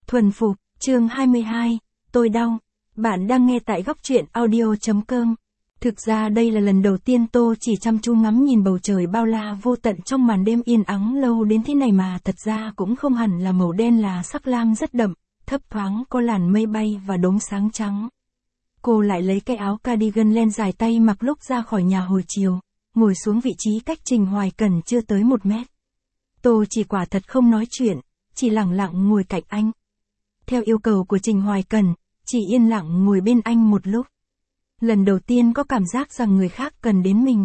Thuần phục, chương 22, tôi đau. Bạn đang nghe tại góc truyện audio.com. Thực ra đây là lần đầu tiên Tô chỉ chăm chú ngắm nhìn bầu trời bao la vô tận trong màn đêm yên ắng lâu đến thế này mà thật ra cũng không hẳn là màu đen, là sắc lam rất đậm, thấp thoáng có làn mây bay và đốm sáng trắng. Cô lại lấy cái áo cardigan len dài tay mặc lúc ra khỏi nhà hồi chiều, ngồi xuống vị trí cách Trình Hoài Cẩn chưa tới 1 mét. Tô chỉ quả thật không nói chuyện, chỉ lặng lặng ngồi cạnh anh. Theo yêu cầu của Trình Hoài Cẩn, chỉ yên lặng ngồi bên anh một lúc. Lần đầu tiên có cảm giác rằng người khác cần đến mình.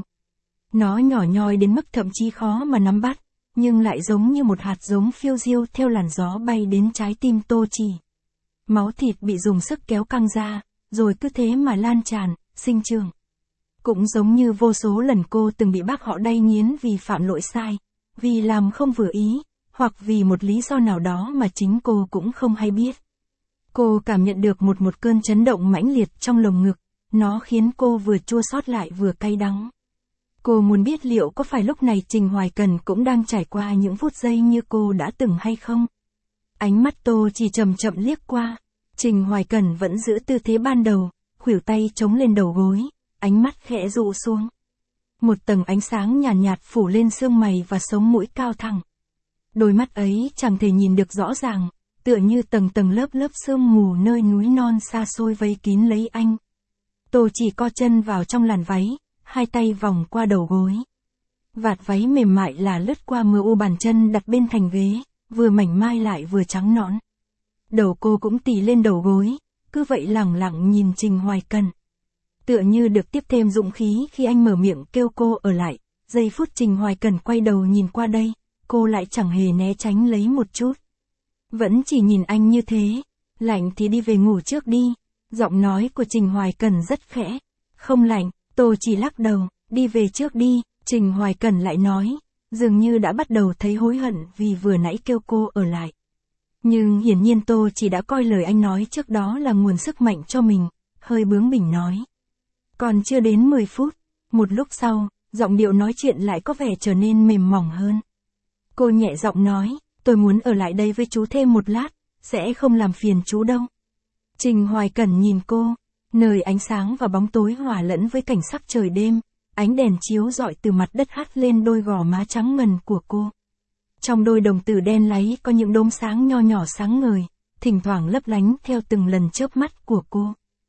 Nó nhỏ nhoi đến mức thậm chí khó mà nắm bắt, nhưng lại giống như một hạt giống phiêu diêu theo làn gió bay đến trái tim Tô chỉ. Máu thịt bị dùng sức kéo căng ra, rồi cứ thế mà lan tràn, sinh trưởng. Cũng giống như vô số lần cô từng bị bác họ đay nghiến vì phạm lỗi sai, vì làm không vừa ý, hoặc vì một lý do nào đó mà chính cô cũng không hay biết. Cô cảm nhận được một cơn chấn động mãnh liệt trong lồng ngực, nó khiến cô vừa chua xót lại vừa cay đắng. Cô muốn biết liệu có phải lúc này Trình Hoài Cẩn cũng đang trải qua những phút giây như cô đã từng hay không? Ánh mắt Tô chỉ chậm chậm liếc qua, Trình Hoài Cẩn vẫn giữ tư thế ban đầu, khuỷu tay chống lên đầu gối, ánh mắt khẽ dụ xuống. Một tầng ánh sáng nhàn nhạt phủ lên xương mày và sống mũi cao thẳng. Đôi mắt ấy chẳng thể nhìn được rõ ràng, tựa như tầng tầng lớp lớp sương mù nơi núi non xa xôi vây kín lấy anh. Tô chỉ co chân vào trong làn váy, hai tay vòng qua đầu gối. Vạt váy mềm mại là lướt qua mờ u bàn chân đặt bên thành ghế, vừa mảnh mai lại vừa trắng nõn. Đầu cô cũng tì lên đầu gối, cứ vậy lẳng lặng nhìn Trình Hoài Cẩn. Tựa như được tiếp thêm dũng khí khi anh mở miệng kêu cô ở lại, giây phút Trình Hoài Cẩn quay đầu nhìn qua đây, cô lại chẳng hề né tránh lấy một chút. Vẫn chỉ nhìn anh như thế, lạnh thì đi về ngủ trước đi, giọng nói của Trình Hoài Cẩn rất khẽ. Không lạnh, Tô chỉ lắc đầu, đi về trước đi, Trình Hoài Cẩn lại nói, dường như đã bắt đầu thấy hối hận vì vừa nãy kêu cô ở lại. Nhưng hiển nhiên Tô chỉ đã coi lời anh nói trước đó là nguồn sức mạnh cho mình, hơi bướng bỉnh nói. Còn chưa đến 10 phút, một lúc sau, giọng điệu nói chuyện lại có vẻ trở nên mềm mỏng hơn. Cô nhẹ giọng nói, tôi muốn ở lại đây với chú thêm một lát, sẽ không làm phiền chú đâu. Trình Hoài Cẩn nhìn cô, nơi ánh sáng và bóng tối hòa lẫn với cảnh sắc trời đêm, ánh đèn chiếu rọi từ mặt đất hắt lên đôi gò má trắng ngần của cô. Trong đôi đồng tử đen láy có những đốm sáng nho nhỏ sáng ngời, thỉnh thoảng lấp lánh theo từng lần chớp mắt của cô.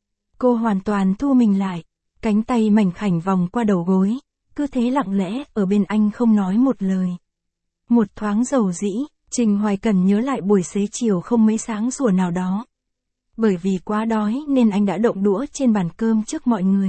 Cô hoàn toàn thu mình lại, cánh tay mảnh khảnh vòng qua đầu gối, cứ thế lặng lẽ ở bên anh không nói một lời. Một thoáng dầu dĩ, Trình Hoài Cẩn nhớ lại buổi xế chiều không mấy sáng sủa nào đó. Bởi vì quá đói nên anh đã động đũa trên bàn cơm trước mọi người.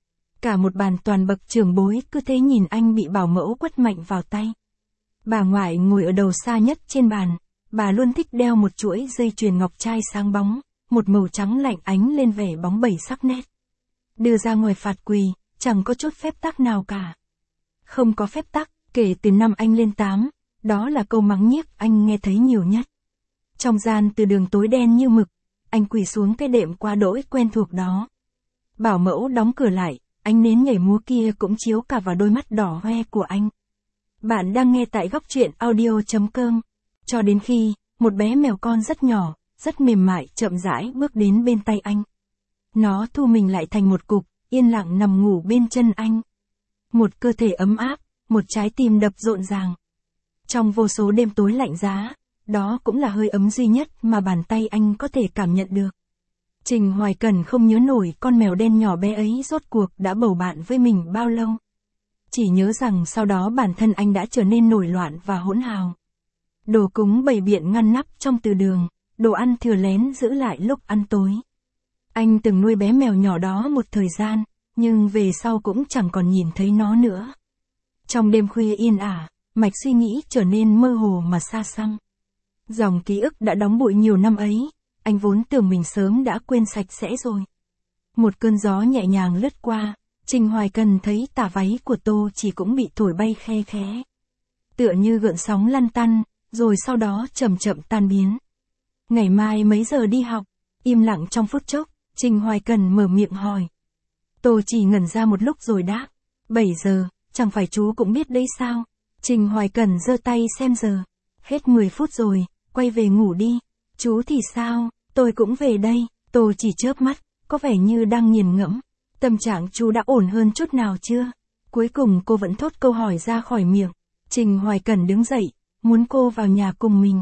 Cả một bàn toàn bậc trưởng bối cứ thế nhìn anh bị bảo mẫu quất mạnh vào tay. Bà ngoại ngồi ở đầu xa nhất trên bàn, bà luôn thích đeo một chuỗi dây chuyền ngọc trai sáng bóng, một màu trắng lạnh ánh lên vẻ bóng bẩy sắc nét. Đưa ra ngoài phạt quỳ, chẳng có chút phép tắc nào cả. Không có phép tắc, kể từ năm anh lên 8, đó là câu mắng nhiếc anh nghe thấy nhiều nhất. Trong gian từ đường tối đen như mực, anh quỳ xuống cái đệm quá đỗi quen thuộc đó. Bảo mẫu đóng cửa lại, ánh nến nhảy múa kia cũng chiếu cả vào đôi mắt đỏ hoe của anh. Bạn đang nghe tại góc truyện audio.com. Cho đến khi, một bé mèo con rất nhỏ, rất mềm mại chậm rãi bước đến bên tay anh. Nó thu mình lại thành một cục, yên lặng nằm ngủ bên chân anh. Một cơ thể ấm áp, một trái tim đập rộn ràng. Trong vô số đêm tối lạnh giá, đó cũng là hơi ấm duy nhất mà bàn tay anh có thể cảm nhận được. Trình Hoài Cẩn không nhớ nổi con mèo đen nhỏ bé ấy rốt cuộc đã bầu bạn với mình bao lâu. Chỉ nhớ rằng sau đó bản thân anh đã trở nên nổi loạn và hỗn hào. Đồ cúng bày biện ngăn nắp trong từ đường, đồ ăn thừa lén giữ lại lúc ăn tối. Anh từng nuôi bé mèo nhỏ đó một thời gian, nhưng về sau cũng chẳng còn nhìn thấy nó nữa. Trong đêm khuya yên ả, mạch suy nghĩ trở nên mơ hồ mà xa xăm. Dòng ký ức đã đóng bụi nhiều năm ấy, anh vốn tưởng mình sớm đã quên sạch sẽ rồi. Một cơn gió nhẹ nhàng lướt qua, Trình Hoài Cẩn thấy tà váy của Tô chỉ cũng bị thổi bay khe khẽ. Tựa như gợn sóng lăn tăn, rồi sau đó chậm chậm tan biến. Ngày mai mấy giờ đi học? Im lặng trong phút chốc, Trình Hoài Cẩn mở miệng hỏi. Tô chỉ ngẩn ra một lúc rồi đáp. 7 giờ, chẳng phải chú cũng biết đấy sao? Trình Hoài Cẩn giơ tay xem giờ. Hết 10 phút rồi, quay về ngủ đi. Chú thì sao, tôi cũng về đây. Tô chỉ chớp mắt, có vẻ như đang nghiền ngẫm. Tâm trạng chú đã ổn hơn chút nào chưa? Cuối cùng cô vẫn thốt câu hỏi ra khỏi miệng. Trình Hoài Cẩn đứng dậy, muốn cô vào nhà cùng mình.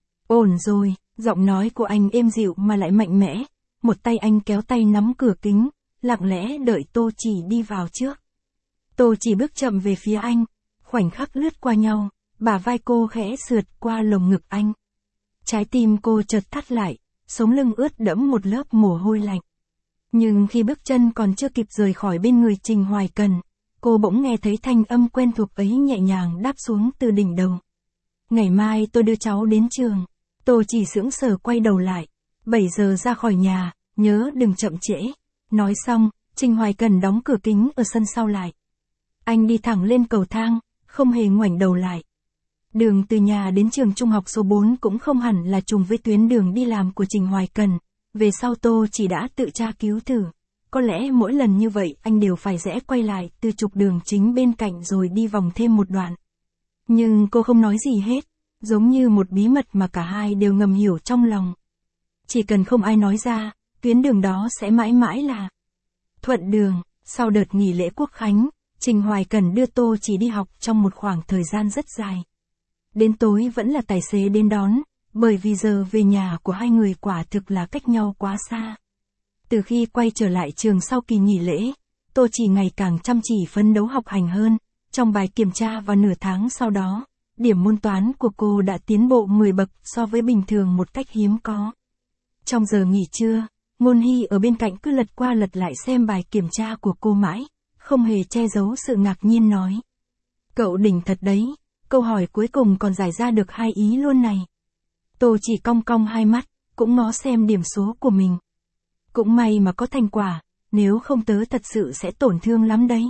Ổn rồi, giọng nói của anh êm dịu mà lại mạnh mẽ. Một tay anh kéo tay nắm cửa kính, lặng lẽ đợi Tô chỉ đi vào trước. Tô chỉ bước chậm về phía anh, khoảnh khắc lướt qua nhau, bả vai cô khẽ sượt qua lồng ngực anh. Trái tim cô chợt thắt lại, sống lưng ướt đẫm một lớp mồ hôi lạnh. Nhưng khi bước chân còn chưa kịp rời khỏi bên người Trình Hoài Cẩn, cô bỗng nghe thấy thanh âm quen thuộc ấy nhẹ nhàng đáp xuống từ đỉnh đầu. Ngày mai tôi đưa cháu đến trường. Tô chỉ sững sờ quay đầu lại. 7 giờ ra khỏi nhà, nhớ đừng chậm trễ. Nói xong, Trình Hoài Cẩn đóng cửa kính ở sân sau lại. Anh đi thẳng lên cầu thang, không hề ngoảnh đầu lại. Đường từ nhà đến trường trung học số 4 cũng không hẳn là trùng với tuyến đường đi làm của Trình Hoài Cẩn. Về sau Tô chỉ đã tự tra cứu thử. Có lẽ mỗi lần như vậy anh đều phải rẽ quay lại từ trục đường chính bên cạnh rồi đi vòng thêm một đoạn. Nhưng cô không nói gì hết, giống như một bí mật mà cả hai đều ngầm hiểu trong lòng. Chỉ cần không ai nói ra, tuyến đường đó sẽ mãi mãi là thuận đường. Sau đợt nghỉ lễ Quốc Khánh, Trình Hoài Cẩn đưa Tô chỉ đi học trong một khoảng thời gian rất dài. Đến tối vẫn là tài xế đến đón, bởi vì giờ về nhà của hai người quả thực là cách nhau quá xa. Từ khi quay trở lại trường sau kỳ nghỉ lễ, Tô chỉ ngày càng chăm chỉ phấn đấu học hành hơn. Trong bài kiểm tra vào nửa tháng sau đó, điểm môn toán của cô đã tiến bộ 10 bậc so với bình thường một cách hiếm có. Trong giờ nghỉ trưa, Ngôn Hy ở bên cạnh cứ lật qua lật lại xem bài kiểm tra của cô mãi, không hề che giấu sự ngạc nhiên nói. Cậu đỉnh thật đấy, câu hỏi cuối cùng còn giải ra được 2 ý luôn này. Tô chỉ cong cong hai mắt, cũng ngó xem điểm số của mình. Cũng may mà có thành quả, nếu không tớ thật sự sẽ tổn thương lắm đấy.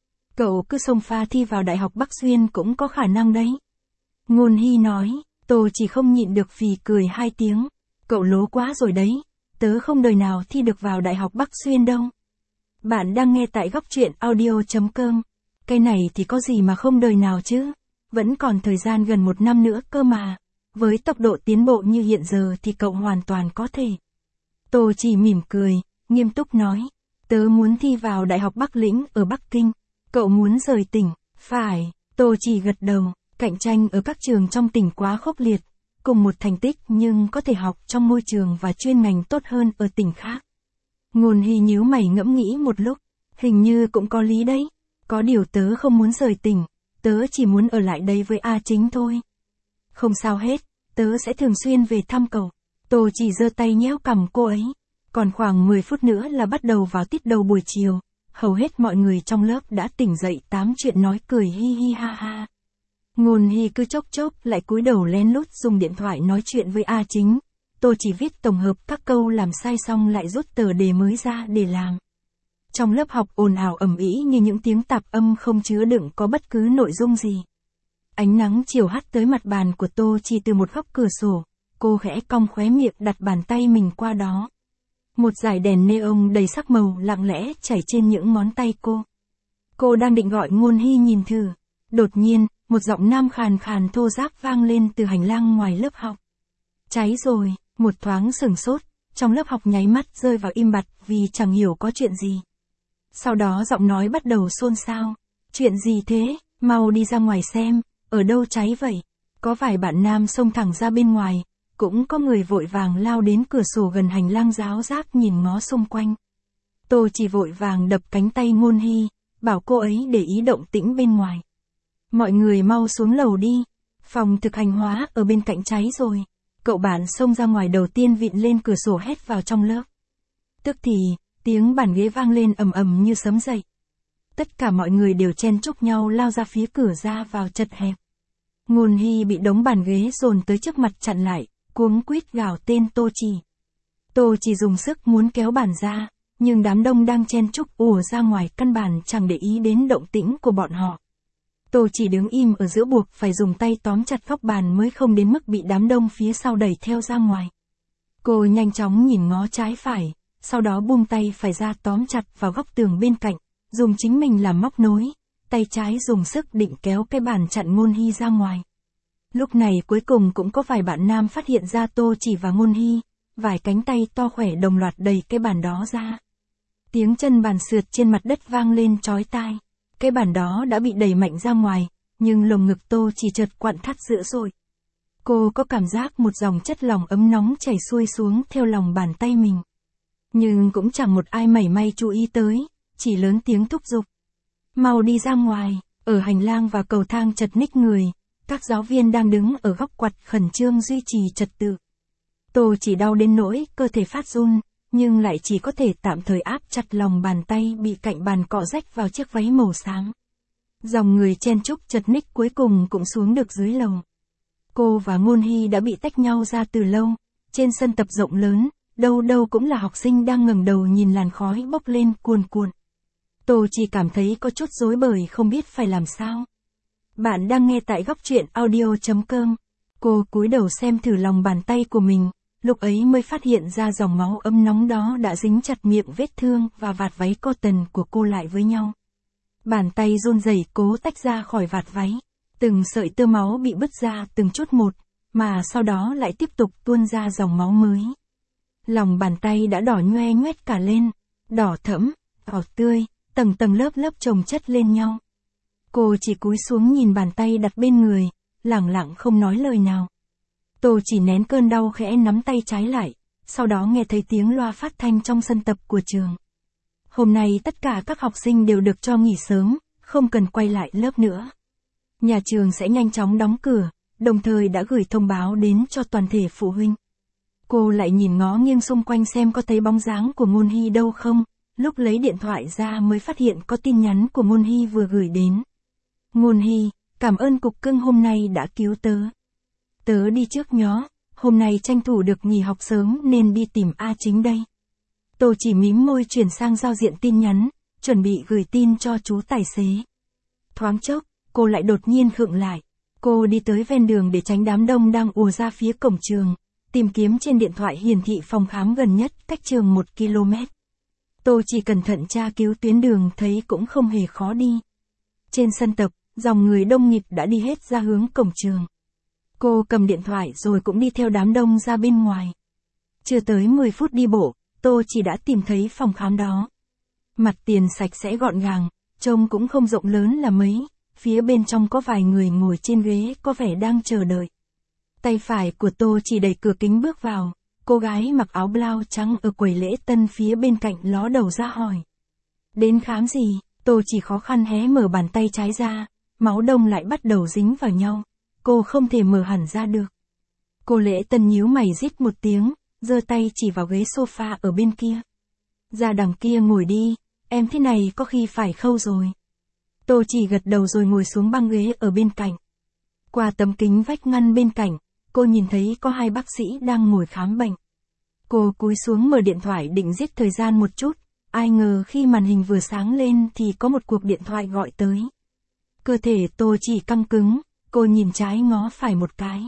Cậu cứ xông pha thi vào Đại học Bắc Xuyên cũng có khả năng đấy. Ngôn Hy nói, Tô chỉ không nhịn được phì cười 2 tiếng. Cậu lố quá rồi đấy, tớ không đời nào thi được vào Đại học Bắc Xuyên đâu. Bạn đang nghe tại Góc Truyện Audio.com. Cái này thì có gì mà không đời nào chứ, vẫn còn thời gian gần 1 năm nữa cơ mà. Với tốc độ tiến bộ như hiện giờ thì cậu hoàn toàn có thể. Tô chỉ mỉm cười, nghiêm túc nói, tớ muốn thi vào Đại học Bắc Lĩnh ở Bắc Kinh. Cậu muốn rời tỉnh, phải. Tô chỉ gật đầu, cạnh tranh ở các trường trong tỉnh quá khốc liệt. Cùng một thành tích nhưng có thể học trong môi trường và chuyên ngành tốt hơn ở tỉnh khác. Ngôn Hy nhíu mày ngẫm nghĩ một lúc, hình như cũng có lý đấy. Có điều tớ không muốn rời tỉnh, tớ chỉ muốn ở lại đây với A Chính thôi. Không sao hết, tớ sẽ thường xuyên về thăm cậu. Tô chỉ giơ tay nhéo cằm cô ấy. Còn khoảng 10 phút nữa là bắt đầu vào tiết đầu buổi chiều. Hầu hết mọi người trong lớp đã tỉnh dậy tám chuyện nói cười hi hi ha ha. Ngôn Hy cứ chốc chốc lại cúi đầu lén lút dùng điện thoại nói chuyện với A Chính. Tô chỉ viết tổng hợp các câu làm sai xong lại rút tờ đề mới ra để làm. Trong lớp học ồn ào ầm ĩ như những tiếng tạp âm không chứa đựng có bất cứ nội dung gì. Ánh nắng chiều hắt tới mặt bàn của Tô chỉ từ một góc cửa sổ. Cô khẽ cong khóe miệng đặt bàn tay mình qua đó. Một dải đèn neon đầy sắc màu lặng lẽ chảy trên những ngón tay cô. Cô đang định gọi Ngôn Hy nhìn thử. Đột nhiên, một giọng nam khàn khàn thô ráp vang lên từ hành lang ngoài lớp học. Cháy rồi, một thoáng sửng sốt, trong lớp học nháy mắt rơi vào im bặt vì chẳng hiểu có chuyện gì. Sau đó giọng nói bắt đầu xôn xao. Chuyện gì thế, mau đi ra ngoài xem, ở đâu cháy vậy? Có vài bạn nam xông thẳng ra bên ngoài, cũng có người vội vàng lao đến cửa sổ gần hành lang ráo rác nhìn ngó xung quanh. Tô chỉ vội vàng đập cánh tay Ngôn Hy, bảo cô ấy để ý động tĩnh bên ngoài. Mọi người mau xuống lầu đi, phòng thực hành hóa ở bên cạnh cháy rồi. Cậu bạn xông ra ngoài đầu tiên vịn lên cửa sổ hét vào trong lớp. Tức thì, tiếng bàn ghế vang lên ầm ầm như sấm dậy. Tất cả mọi người đều chen chúc nhau lao ra phía cửa ra vào chật hẹp. Ngôn Hy bị đống bàn ghế dồn tới trước mặt chặn lại, cuống quýt gào tên Tô chỉ. Tô chỉ dùng sức muốn kéo bàn ra, nhưng đám đông đang chen chúc ùa ra ngoài căn bản chẳng để ý đến động tĩnh của bọn họ. Tô chỉ đứng im ở giữa buộc phải dùng tay tóm chặt góc bàn mới không đến mức bị đám đông phía sau đẩy theo ra ngoài. Cô nhanh chóng nhìn ngó trái phải, sau đó buông tay phải ra tóm chặt vào góc tường bên cạnh, dùng chính mình làm móc nối, tay trái dùng sức định kéo cái bàn chặn Ngôn Hy ra ngoài. Lúc này cuối cùng cũng có vài bạn nam phát hiện ra Tô Chỉ và Ngôn Hy, vài cánh tay to khỏe đồng loạt đẩy cái bàn đó ra. Tiếng chân bàn sượt trên mặt đất vang lên chói tai. Cái bàn đó đã bị đẩy mạnh ra ngoài, nhưng lồng ngực Tô Chỉ chợt quặn thắt dữ dội. Cô có cảm giác một dòng chất lỏng ấm nóng chảy xuôi xuống theo lòng bàn tay mình. Nhưng cũng chẳng một ai mảy may chú ý tới, chỉ lớn tiếng thúc giục. Mau đi ra ngoài, ở hành lang và cầu thang chật ních người, các giáo viên đang đứng ở góc quặt khẩn trương duy trì trật tự. Tô Chỉ đau đến nỗi cơ thể phát run, nhưng lại chỉ có thể tạm thời áp chặt lòng bàn tay bị cạnh bàn cọ rách vào chiếc váy màu xám. Dòng người chen chúc chật ních cuối cùng cũng xuống được dưới lầu. Cô và Ngôn Hy đã bị tách nhau ra từ lâu, trên sân tập rộng lớn, đâu đâu cũng là học sinh đang ngẩng đầu nhìn làn khói bốc lên cuồn cuộn. Tô Chỉ cảm thấy có chút rối bời không biết phải làm sao. Bạn đang nghe tại góc truyện audio.com. Cô cúi đầu xem thử lòng bàn tay của mình, lúc ấy mới phát hiện ra dòng máu ấm nóng đó đã dính chặt miệng vết thương và vạt váy cotton của cô lại với nhau. Bàn tay run rẩy cố tách ra khỏi vạt váy. Từng sợi tơ máu bị bứt ra từng chút một, mà sau đó lại tiếp tục tuôn ra dòng máu mới. Lòng bàn tay đã đỏ nhoe nhoét cả lên, đỏ thẫm, đỏ tươi, tầng tầng lớp lớp chồng chất lên nhau. Cô chỉ cúi xuống nhìn bàn tay đặt bên người, lẳng lặng không nói lời nào. Tô chỉ nén cơn đau khẽ nắm tay trái lại, sau đó nghe thấy tiếng loa phát thanh trong sân tập của trường. Hôm nay tất cả các học sinh đều được cho nghỉ sớm, không cần quay lại lớp nữa. Nhà trường sẽ nhanh chóng đóng cửa, đồng thời đã gửi thông báo đến cho toàn thể phụ huynh. Cô lại nhìn ngó nghiêng xung quanh xem có thấy bóng dáng của Ngôn Hy đâu không, lúc lấy điện thoại ra mới phát hiện có tin nhắn của Ngôn Hy vừa gửi đến. Ngôn Hy, cảm ơn cục cưng hôm nay đã cứu tớ. Tớ đi trước nhó, hôm nay tranh thủ được nghỉ học sớm nên đi tìm A Chính đây. Tô chỉ mím môi chuyển sang giao diện tin nhắn, chuẩn bị gửi tin cho chú tài xế. Thoáng chốc, cô lại đột nhiên khựng lại. Cô đi tới ven đường để tránh đám đông đang ùa ra phía cổng trường, tìm kiếm trên điện thoại hiển thị phòng khám gần nhất cách trường 1 km. Tô chỉ cẩn thận tra cứu tuyến đường thấy cũng không hề khó đi. Trên sân tập, dòng người đông nghịt đã đi hết ra hướng cổng trường. Cô cầm điện thoại rồi cũng đi theo đám đông ra bên ngoài. Chưa tới 10 phút đi bộ, Tô chỉ đã tìm thấy phòng khám đó. Mặt tiền sạch sẽ gọn gàng, trông cũng không rộng lớn là mấy, phía bên trong có vài người ngồi trên ghế có vẻ đang chờ đợi. Tay phải của Tô chỉ đẩy cửa kính bước vào, cô gái mặc áo blau trắng ở quầy lễ tân phía bên cạnh ló đầu ra hỏi. Đến khám gì? Tô chỉ khó khăn hé mở bàn tay trái ra, máu đông lại bắt đầu dính vào nhau, cô không thể mở hẳn ra được. Cô lễ tân nhíu mày rít một tiếng, giơ tay chỉ vào ghế sofa ở bên kia. Ra đằng kia ngồi đi, em thế này có khi phải khâu rồi. Tô chỉ gật đầu rồi ngồi xuống băng ghế ở bên cạnh. Qua tấm kính vách ngăn bên cạnh, cô nhìn thấy có hai bác sĩ đang ngồi khám bệnh. Cô cúi xuống mở điện thoại định giết thời gian một chút, ai ngờ khi màn hình vừa sáng lên thì có một cuộc điện thoại gọi tới. Cơ thể Tô chỉ căng cứng, cô nhìn trái ngó phải một cái.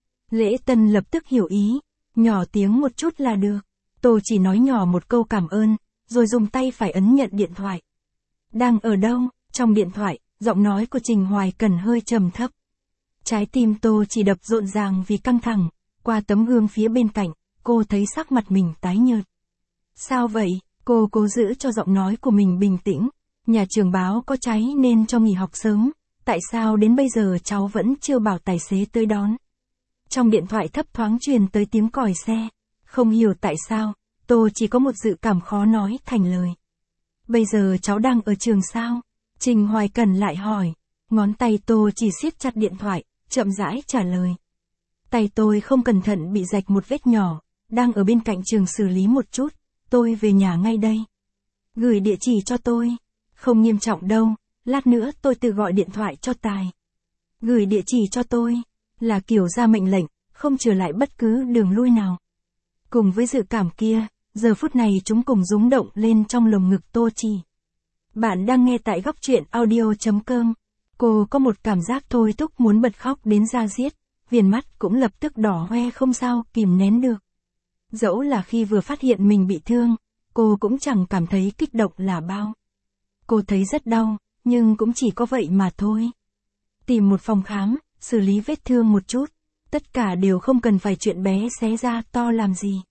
Lễ tân lập tức hiểu ý, nhỏ tiếng một chút là được. Tô chỉ nói nhỏ một câu cảm ơn, rồi dùng tay phải ấn nhận điện thoại. Đang ở đâu? Trong điện thoại, giọng nói của Trình Hoài Cần hơi trầm thấp. Trái tim Tô chỉ đập rộn ràng vì căng thẳng, qua tấm gương phía bên cạnh, cô thấy sắc mặt mình tái nhợt. Sao vậy? Cô cố giữ cho giọng nói của mình bình tĩnh. Nhà trường báo có cháy nên cho nghỉ học sớm, tại sao đến bây giờ cháu vẫn chưa bảo tài xế tới đón? Trong điện thoại thấp thoáng truyền tới tiếng còi xe. Không hiểu tại sao, Tô chỉ có một dự cảm khó nói thành lời. Bây giờ cháu đang ở trường sao? Trình Hoài Cần lại hỏi. Ngón tay Tô chỉ siết chặt điện thoại, chậm rãi trả lời. Tay tôi không cẩn thận bị rạch một vết nhỏ, đang ở bên cạnh trường xử lý một chút, tôi về nhà ngay đây. Gửi địa chỉ cho tôi. Không nghiêm trọng đâu, lát nữa tôi tự gọi điện thoại cho Tài. Gửi địa chỉ cho tôi, là kiểu ra mệnh lệnh, không trở lại bất cứ đường lui nào. Cùng với dự cảm kia, giờ phút này chúng cùng rúng động lên trong lồng ngực Tô chỉ. Bạn đang nghe tại góc truyện audio.com. Cô có một cảm giác thôi thúc muốn bật khóc đến da diết, viền mắt cũng lập tức đỏ hoe không sao kìm nén được. Dẫu là khi vừa phát hiện mình bị thương, cô cũng chẳng cảm thấy kích động là bao. Cô thấy rất đau, nhưng cũng chỉ có vậy mà thôi. Tìm một phòng khám, xử lý vết thương một chút, tất cả đều không cần phải chuyện bé xé ra to làm gì.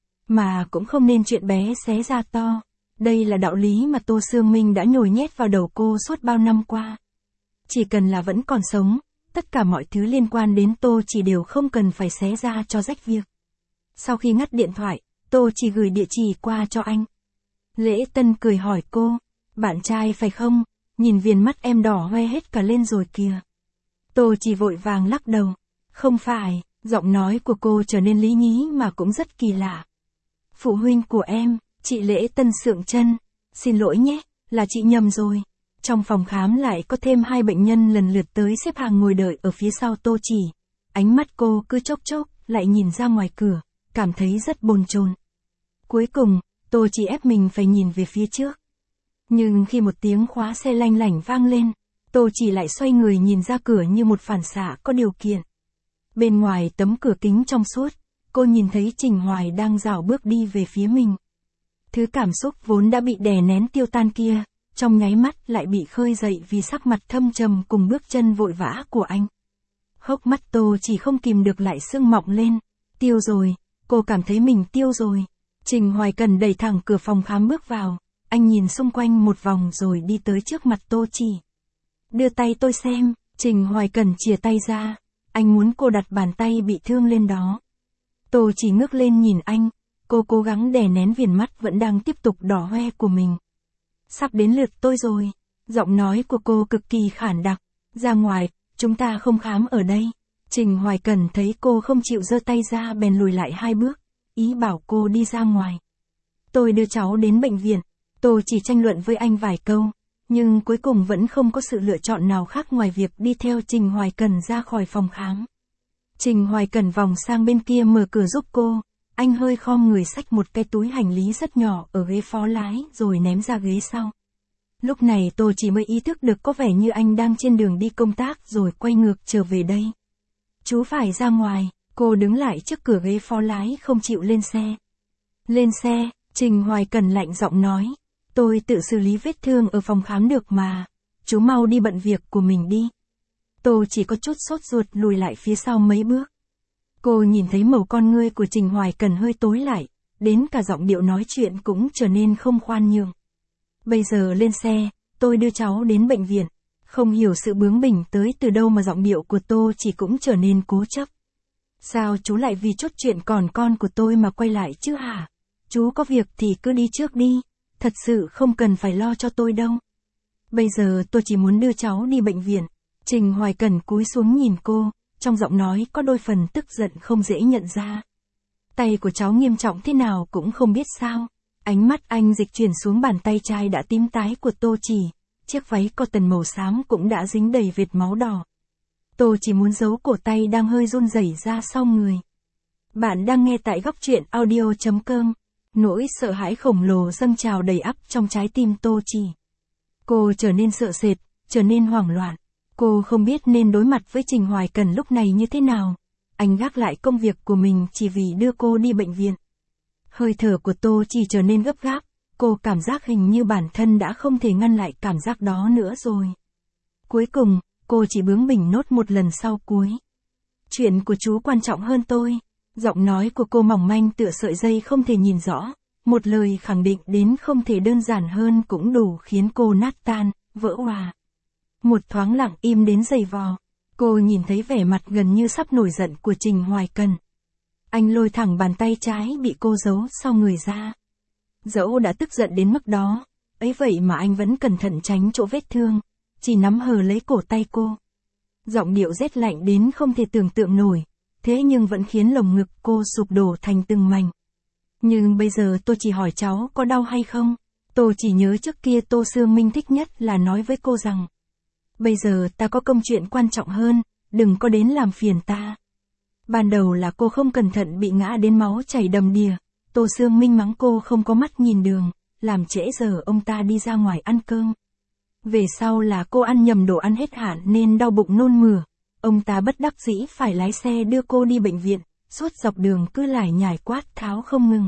Mà cũng không nên chuyện bé xé ra to. Đây là đạo lý mà Tô Sương Minh đã nhồi nhét vào đầu cô suốt bao năm qua. Chỉ cần là vẫn còn sống, tất cả mọi thứ liên quan đến Tô Chỉ đều không cần phải xé ra cho rách việc. Sau khi ngắt điện thoại, Tô Chỉ gửi địa chỉ qua cho anh. Lễ Tân cười hỏi cô, bạn trai phải không? Nhìn viền mắt em đỏ hoe hết cả lên rồi kìa. Tô Chỉ vội vàng lắc đầu. Không phải, giọng nói của cô trở nên lý nhí mà cũng rất kỳ lạ. Phụ huynh của em, chị Lễ Tân sượng chân. Xin lỗi nhé, là chị nhầm rồi. Trong phòng khám lại có thêm 2 bệnh nhân lần lượt tới xếp hàng ngồi đợi ở phía sau Tô Chỉ. Ánh mắt cô cứ chốc chốc, lại nhìn ra ngoài cửa, cảm thấy rất bồn chồn. Cuối cùng, Tô Chỉ ép mình phải nhìn về phía trước. Nhưng khi một tiếng khóa xe lanh lảnh vang lên, Tô Chỉ lại xoay người nhìn ra cửa như một phản xạ có điều kiện. Bên ngoài tấm cửa kính trong suốt, cô nhìn thấy Trình Hoài đang rảo bước đi về phía mình. Thứ cảm xúc vốn đã bị đè nén tiêu tan kia, trong nháy mắt lại bị khơi dậy vì sắc mặt thâm trầm cùng bước chân vội vã của anh. Hốc mắt Tô Chỉ không kìm được lại sưng mọng lên. Tiêu rồi, cô cảm thấy mình tiêu rồi. Trình Hoài Cần đẩy thẳng cửa phòng khám bước vào, anh nhìn xung quanh một vòng rồi đi tới trước mặt Tô Chỉ. Đưa tay tôi xem, Trình Hoài Cần chìa tay ra, anh muốn cô đặt bàn tay bị thương lên đó. Tô Chỉ ngước lên nhìn anh, cô cố gắng đè nén viền mắt vẫn đang tiếp tục đỏ hoe của mình. Sắp đến lượt tôi rồi, giọng nói của cô cực kỳ khản đặc, ra ngoài, chúng ta không khám ở đây. Trình Hoài Cần thấy cô không chịu giơ tay ra bèn lùi lại 2 bước, ý bảo cô đi ra ngoài. Tôi đưa cháu đến bệnh viện, Tô Chỉ tranh luận với anh vài câu, nhưng cuối cùng vẫn không có sự lựa chọn nào khác ngoài việc đi theo Trình Hoài Cần ra khỏi phòng khám. Trình Hoài Cần vòng sang bên kia mở cửa giúp cô, anh hơi khom người xách một cái túi hành lý rất nhỏ ở ghế phó lái rồi ném ra ghế sau. Lúc này Tô Chỉ mới ý thức được có vẻ như anh đang trên đường đi công tác rồi quay ngược trở về đây. Chú phải ra ngoài, cô đứng lại trước cửa ghế phó lái không chịu lên xe. Lên xe, Trình Hoài Cần lạnh giọng nói, tôi tự xử lý vết thương ở phòng khám được mà, chú mau đi bận việc của mình đi. Tô Chỉ có chút sốt ruột lùi lại phía sau mấy bước. Cô nhìn thấy màu con ngươi của Trình Hoài Cần hơi tối lại, đến cả giọng điệu nói chuyện cũng trở nên không khoan nhượng. Bây giờ lên xe, tôi đưa cháu đến bệnh viện. Không hiểu sự bướng bỉnh tới từ đâu mà giọng điệu của Tô Chỉ cũng trở nên cố chấp. Sao chú lại vì chốt chuyện còn con của tôi mà quay lại chứ hả? Chú có việc thì cứ đi trước đi, thật sự không cần phải lo cho tôi đâu. Bây giờ tôi chỉ muốn đưa cháu đi bệnh viện. Trình Hoài Cần cúi xuống nhìn cô, trong giọng nói có đôi phần tức giận không dễ nhận ra. Tay của cháu nghiêm trọng thế nào cũng không biết sao. Ánh mắt anh dịch chuyển xuống bàn tay trai đã tím tái của Tô Chỉ, chiếc váy cotton màu xám cũng đã dính đầy vệt máu đỏ. Tô Chỉ muốn giấu cổ tay đang hơi run rẩy ra sau người. Bạn đang nghe tại góc truyện audio.com. Nỗi sợ hãi khổng lồ dâng trào đầy ắp trong trái tim Tô Chỉ. Cô trở nên sợ sệt, trở nên hoảng loạn. Cô không biết nên đối mặt với Trình Hoài Cần lúc này như thế nào. Anh gác lại công việc của mình chỉ vì đưa cô đi bệnh viện. Hơi thở của Tô Chỉ trở nên gấp gáp, cô cảm giác hình như bản thân đã không thể ngăn lại cảm giác đó nữa rồi. Cuối cùng, cô chỉ bướng bỉnh nốt một lần sau cuối. Chuyện của chú quan trọng hơn tôi. Giọng nói của cô mỏng manh tựa sợi dây không thể nhìn rõ. Một lời khẳng định đến không thể đơn giản hơn cũng đủ khiến cô nát tan, vỡ òa. Một thoáng lặng im đến dày vò. Cô nhìn thấy vẻ mặt gần như sắp nổi giận của Trình Hoài Cần. Anh lôi thẳng bàn tay trái bị cô giấu sau người ra. Dẫu đã tức giận đến mức đó, ấy vậy mà anh vẫn cẩn thận tránh chỗ vết thương, chỉ nắm hờ lấy cổ tay cô. Giọng điệu rét lạnh đến không thể tưởng tượng nổi, thế nhưng vẫn khiến lồng ngực cô sụp đổ thành từng mảnh. Nhưng bây giờ tôi chỉ hỏi cháu có đau hay không? Tôi chỉ nhớ trước kia Tô Sương Minh thích nhất là nói với cô rằng, bây giờ ta có công chuyện quan trọng hơn, đừng có đến làm phiền ta. Ban đầu là cô không cẩn thận bị ngã đến máu chảy đầm đìa, Tô Sương Minh mắng cô không có mắt nhìn đường, làm trễ giờ ông ta đi ra ngoài ăn cơm. Về sau là cô ăn nhầm đồ ăn hết hạn nên đau bụng nôn mửa, ông ta bất đắc dĩ phải lái xe đưa cô đi bệnh viện, suốt dọc đường cứ lải nhải quát tháo không ngừng.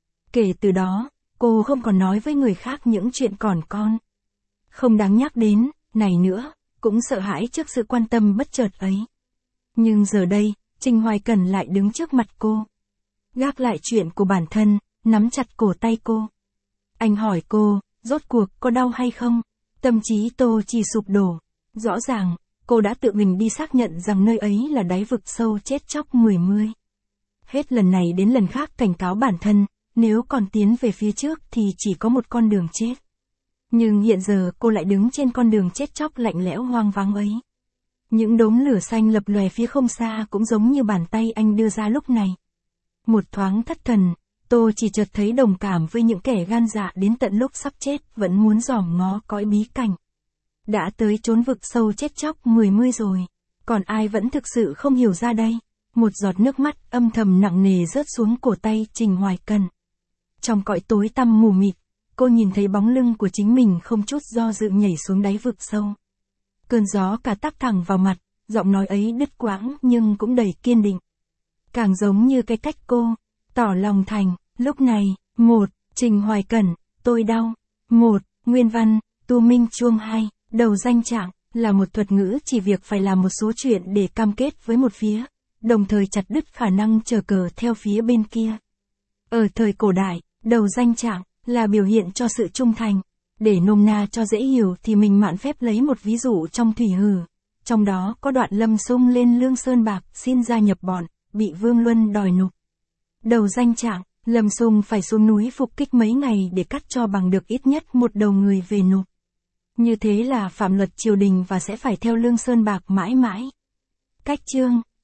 Kể từ đó, cô không còn nói với người khác những chuyện còn con. Không đáng nhắc đến, này nữa, cũng sợ hãi trước sự quan tâm bất chợt ấy. Nhưng giờ đây, Trình Hoài Cẩn lại đứng trước mặt cô. Gác lại chuyện của bản thân, nắm chặt cổ tay cô. Anh hỏi cô, rốt cuộc có đau hay không? Tâm trí Tô Chỉ sụp đổ. Rõ ràng, cô đã tự mình đi xác nhận rằng nơi ấy là đáy vực sâu chết chóc 10. Hết lần này đến lần khác cảnh cáo bản thân, nếu còn tiến về phía trước thì chỉ có một con đường chết. Nhưng hiện giờ cô lại đứng trên con đường chết chóc lạnh lẽo hoang vắng ấy. Những đốm lửa xanh lập lòe phía không xa cũng giống như bàn tay anh đưa ra lúc này. Một thoáng thất thần, Tô Chỉ chợt thấy đồng cảm với những kẻ gan dạ đến tận lúc sắp chết vẫn muốn dòm ngó cõi bí cảnh. Đã tới chốn vực sâu chết chóc 10 rồi, còn ai vẫn thực sự không hiểu ra đây? Một giọt nước mắt âm thầm nặng nề rớt xuống cổ tay Trình Hoài Cẩn. Trong cõi tối tăm mù mịt, cô nhìn thấy bóng lưng của chính mình không chút do dự nhảy xuống đáy vực sâu. Cơn gió cả táp thẳng vào mặt, giọng nói ấy đứt quãng nhưng cũng đầy kiên định. Càng giống như cái cách cô tỏ lòng thành. Lúc này, 1. Trình Hoài Cẩn, tôi đau. 1. Nguyên văn, Tu Minh Chuông 2, đầu danh trạng, là một thuật ngữ chỉ việc phải làm một số chuyện để cam kết với một phía, đồng thời chặt đứt khả năng chờ cờ theo phía bên kia. Ở thời cổ đại, đầu danh trạng là biểu hiện cho sự trung thành. Để nôm na cho dễ hiểu thì mình mạn phép lấy một ví dụ trong Thủy Hử. Trong đó có đoạn Lâm Xung lên Lương Sơn Bạc xin gia nhập bọn, bị Vương Luân đòi nộp. Đầu danh trạng, Lâm Xung phải xuống núi phục kích mấy ngày để cắt cho bằng được ít nhất một đầu người về nộp. Như thế là phạm luật triều đình và sẽ phải theo Lương Sơn Bạc mãi mãi. Cách chương